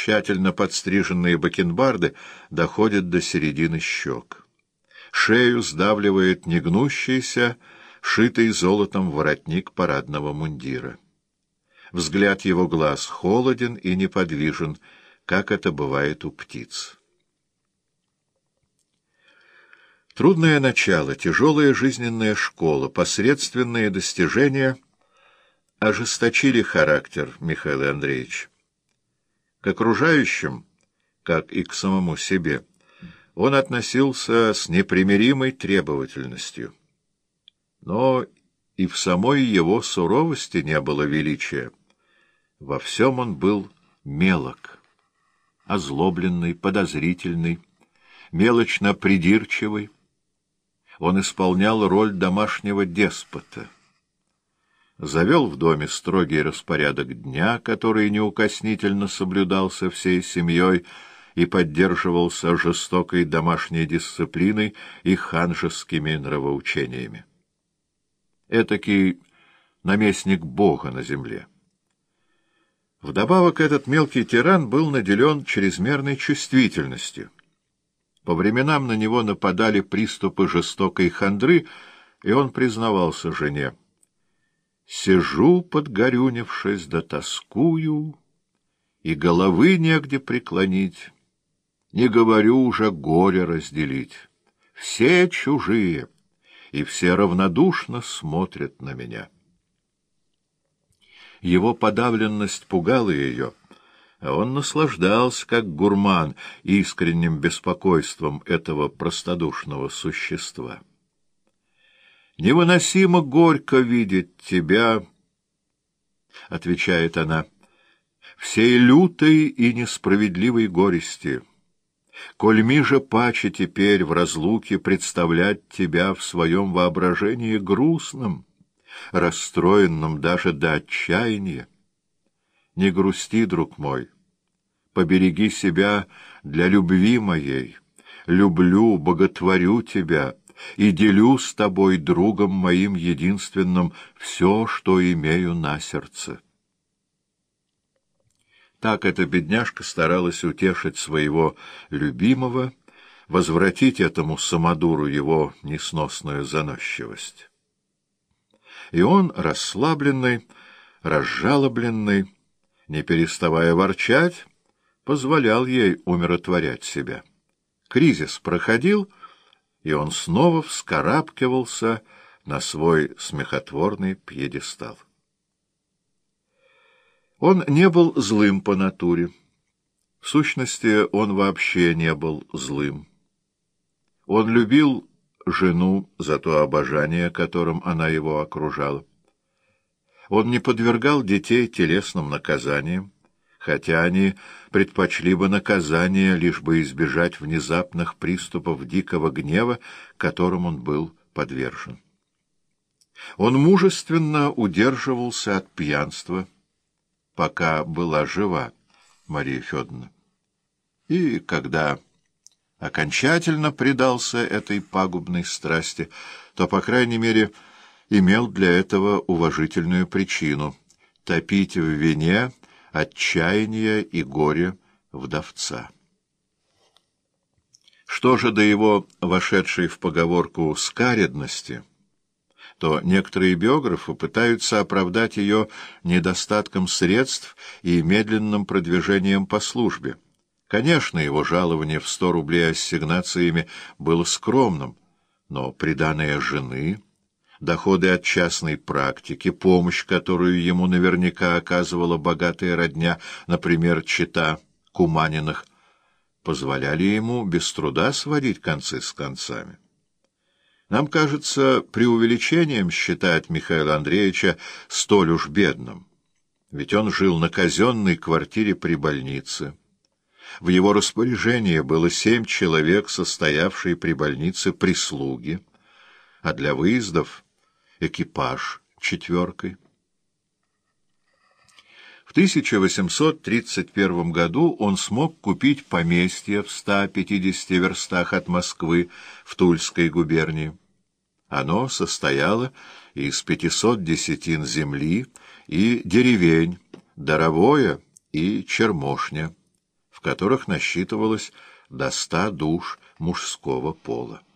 тщательно подстриженные бакенбарды доходят до середины щек. Шею сдавливает негнущийся, шитый золотом воротник парадного мундира. Взгляд его глаз холоден и неподвижен, как это бывает у птиц. Трудное начало, тяжелая жизненная школа, посредственные достижения ожесточили характер Михаила Андреевича. К окружающим, как и к самому себе, он относился с непримиримой требовательностью. Но и в самой его суровости не было величия. Во всем он был мелок, озлобленный, подозрительный, мелочно придирчивый. Он исполнял роль домашнего деспота. Завел в доме строгий распорядок дня, который неукоснительно соблюдался всей семьей и поддерживался жестокой домашней дисциплиной и ханжескими нравоучениями. Этакий наместник Бога на земле. Вдобавок этот мелкий тиран был наделен чрезмерной чувствительностью. По временам на него нападали приступы жестокой хандры, и он признавался жене: «Сижу, подгорюнившись, да тоскую, и головы негде преклонить, не говорю уже горе разделить. Все чужие, и все равнодушно смотрят на меня». Его подавленность пугала ее, а он наслаждался, как гурман, искренним беспокойством этого простодушного существа. «Невыносимо горько видеть тебя, — отвечает она, — всей лютой и несправедливой горести. Коль ми же паче теперь в разлуке представлять тебя в своем воображении грустным, расстроенным даже до отчаяния. Не грусти, друг мой, побереги себя для любви моей. Люблю, боготворю тебя и делю с тобой, другом моим единственным, все, что имею на сердце». Так эта бедняжка старалась утешить своего любимого, возвратить этому самодуру его несносную заносчивость. И он, расслабленный, разжалобленный, не переставая ворчать, позволял ей умиротворять себя. Кризис проходил, и он снова вскарабкивался на свой смехотворный пьедестал. Он не был злым по натуре. В сущности, он вообще не был злым. Он любил жену за то обожание, которым она его окружала. Он не подвергал детей телесным наказаниям, хотя они предпочли бы наказание, лишь бы избежать внезапных приступов дикого гнева, которым он был подвержен. Он мужественно удерживался от пьянства, пока была жива Мария Федоровна. И когда окончательно предался этой пагубной страсти, то, по крайней мере, имел для этого уважительную причину — топить в вине отчаяние и горе вдовца. Что же до его вошедшей в поговорку скаредности, то некоторые биографы пытаются оправдать ее недостатком средств и медленным продвижением по службе. Конечно, его жалование в 100 рублей ассигнациями было скромным, но приданое жены, доходы от частной практики, помощь, которую ему наверняка оказывала богатая родня, например, чета Куманиных, позволяли ему без труда сводить концы с концами. Нам кажется преувеличением считать Михаила Андреевича столь уж бедным, ведь он жил на казенной квартире при больнице. В его распоряжении было 7 человек, состоявшие при больнице прислуги, а для выездов — экипаж 4. В 1831 году он смог купить поместье в 150 верстах от Москвы в Тульской губернии. Оно состояло из 500 десятин земли и деревень Даровое и Чермошня. которых насчитывалось до 100 душ мужского пола.